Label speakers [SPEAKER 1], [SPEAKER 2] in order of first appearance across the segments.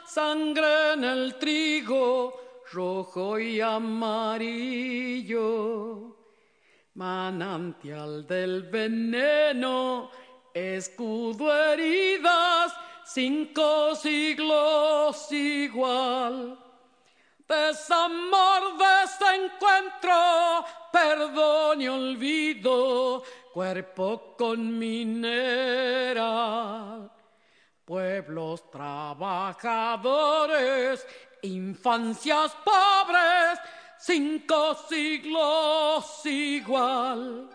[SPEAKER 1] sangre en el trigo, rojo y amarillo. Manantial del veneno, escudo heridas, 5 siglos igual. Desamor, desencuentro, perdón y olvido, cuerpo con mineral. Pueblos trabajadores, infancias pobres, 5 siglos igual.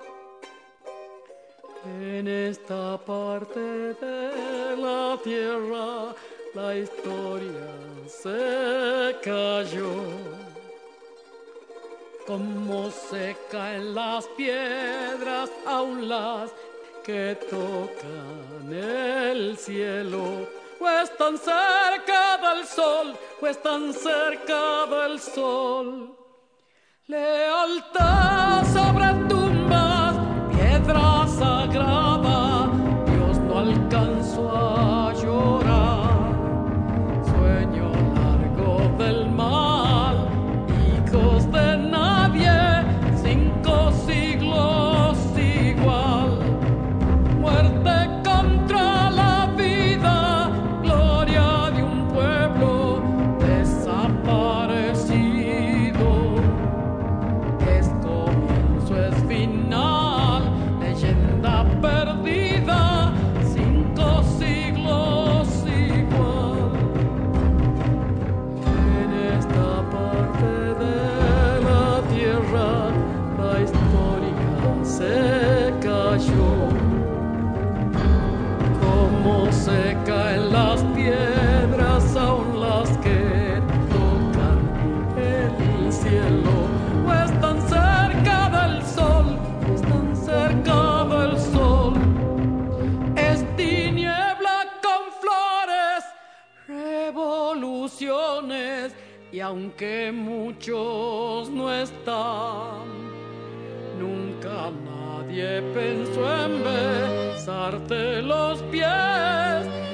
[SPEAKER 1] En esta parte de la tierra la historia se cayó. Como se caen las piedras, aún las que tocan el cielo, o están cerca del sol, o están cerca del sol. Lealtad sobre tumbas, piedra sagrada, Dios no alcanzó a llorar. Sueño largo del mal, hijos de nadie, 5 siglos igual. Muerte contra la vida, gloria de un pueblo desaparecido. Es comienzo, es final, leyenda perdida, 5 siglos igual. En esta parte de la tierra la historia se cayó. Como se caen las piedras, aún las que tocan el cielo, o están cerca del sol, o están cerca del sol. Es tiniebla con flores, revoluciones, y aunque muchos no están, nunca nadie pensó en besarte los pies.